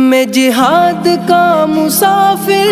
میں جہاد کا مسافر،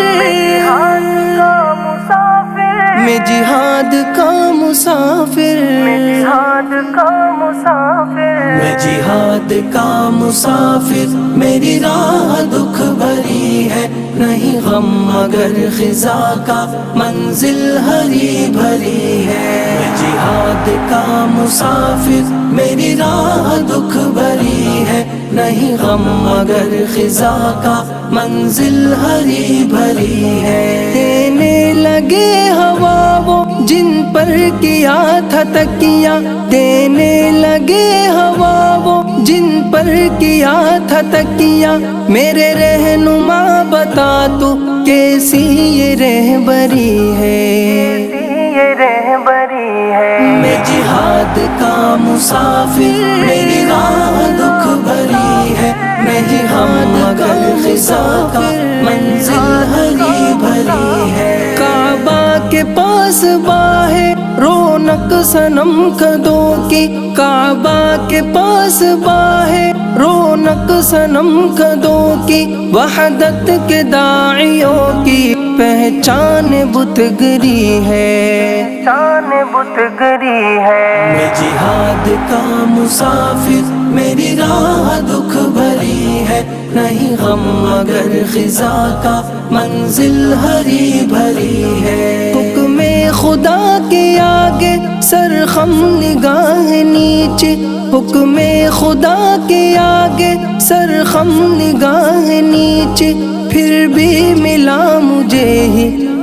میں جہاد کا مسافر، میں جہاد کا مسافر، میں جہاد کا مسافر، میری راہ دکھ بھری ہے، نہیں غم مگر خزاں کا منزل ہری بھری ہے۔ میں جہاد کا مسافر، میری راہ دکھ بھری ہے، نہیں غم مگر خزاں کا منزل ہری بھری ہے۔ دینے لگے ہوا وہ جن پر کیا تھا تکیہ، دینے لگے ہوا وہ جن پر کیا تھا تکیہ، میرے رہنما بتا تو کیسی یہ رہبری ہے، یہ رہبری ہے۔ میں جہاد کا مسافر، میری راہ دکھ بھری ہے، نہیں غم مگر خزاں کا منزل ہری بھری ہے۔ کعبہ کے پاس باہے رونق صنم کدوں کی، کعبہ کے پاس باہے رونق صنم کدوں کی، وحدت کے داعیوں کی پہچان بت گری ہے، شان بت گری ہے۔ میں جہاد کا مسافر، میری راہ دکھ بھری ہے، نہیں غم مگر خزاں کا منزل ہری بھری ہے۔ حکم خدا کے آگے سرخم نگاہ نیچے، حکم خدا کے آگے سرخم نگاہ نیچے، پھر بھی ملا مجھے ہی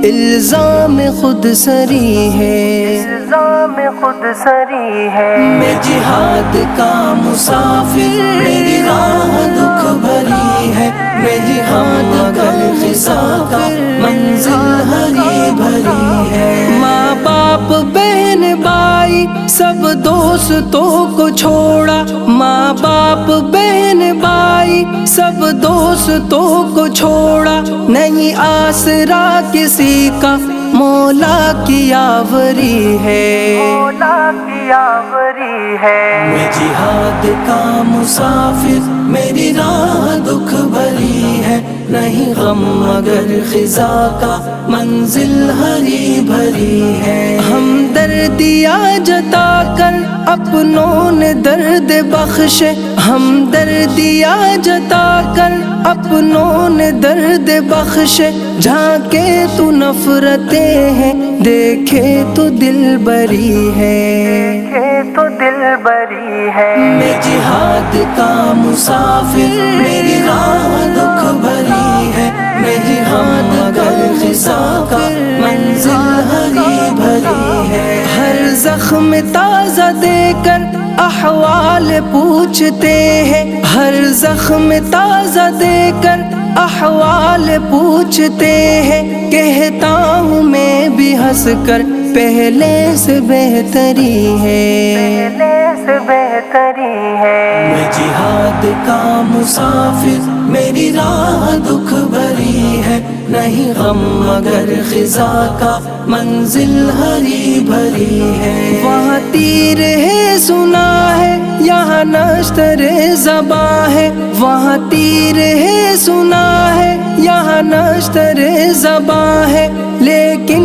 الزام خود سری ہے، الزام خود سری ہے۔ میں جہاد کا مسافر، میری راہ دکھ بھری ہے، نہیں غم مگر خزاں کا منزل ہری بھری ہے۔ ماں باپ بہن بھائی سب دوستوں کو چھوڑا، ماں باپ بہن بھائی سب دوستوں کو چھوڑا، نہیں آسرا کسی کا مولا کی آوری ہے، مولا کی آوری ہے۔ میں جہاد کا مسافر، میری راہ دکھ بھری ہے، نہیں غم مگر خزاں کا منزل ہری بھری ہے۔ ہمدردیاں جتا کر اپنوں نے درد بخشے، ہمدردیاں جتا کر اپنوں نے درد بخشے، جھانکے تو نفرتیں ہیں دیکھے تو دل بری ہے، دیکھے تو دل بری ہے۔ میں جہاد کا مسافر، میری راہ دکھ بھری ہے، نہیں غم مگر خزاں کا منزل ہری بھری ہے۔ ہر زخم تازہ دے کر احوال پوچھتے ہیں، ہر زخم تازہ دے کر احوال پوچھتے ہیں، کہتا ہوں میں بھی ہنس کر پہلے سے بہتری ہے، پہلے سے بہتری ہے۔ میں جہاد کا مسافر، میری راہ دکھ بھری ہے، نہیں غم مگر خزاں کا منزل ہری بھری ہے۔ وہاں تیر ہے سنا ہے، یہاں نشتر زباں ہے، وہاں تیر ہے سنا ہے، یہاں نشتر زباں ہے، لیکن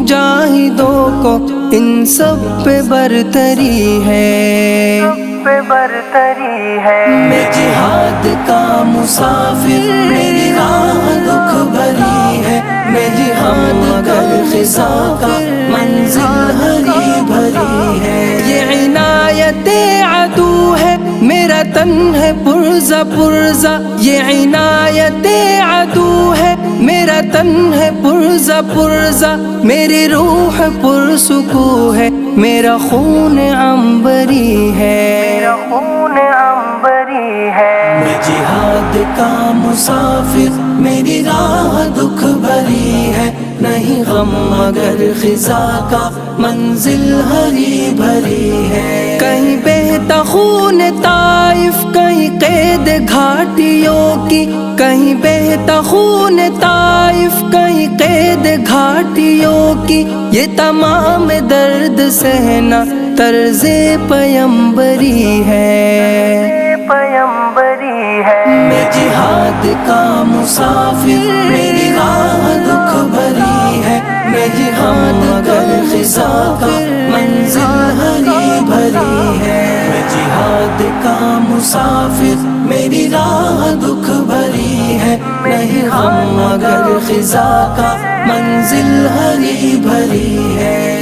مجاہدوں کو ان سب پہ برتری ہے، پہ برتری ہے۔ میں جہاد کا مسافر، میری راہ دکھ بھری ہے، نہیں غم مگر خزاں کا منزل ہری بھری ہے۔ یہ عنایت عدو ہے، میرا تن ہے پرزہ پرزہ، یہ عنایت عدو ہے، میرا تن ہے پرزہ پرزہ، میری روح پرسکون ہے، میرا خون عنبری ہے، میرا خون عنبری ہے۔ میں جہاد کا مسافر، میری راہ دکھ بھری ہے، نہیں غم مگر خزاں کا منزل ہری بھری ہے۔ کہیں بہتا خون طائف، کہیں قید گھاٹیوں کی، کہیں بہتا خون طائف، کہیں قید گھاٹیوں کی، یہ تمام درد سہنا طرز پیمبری ہے، پیمبری بری ہے، میں جہاد کا مسافر میری راہ دکھ بھری ہے، نہیں غم مگر خزا کا منزل ہری بھری ہے، میں جہاد کا مسافر میری راہ دکھ بھری ہے، نہیں غم مگر خزا کا منزل ہری بھری ہے۔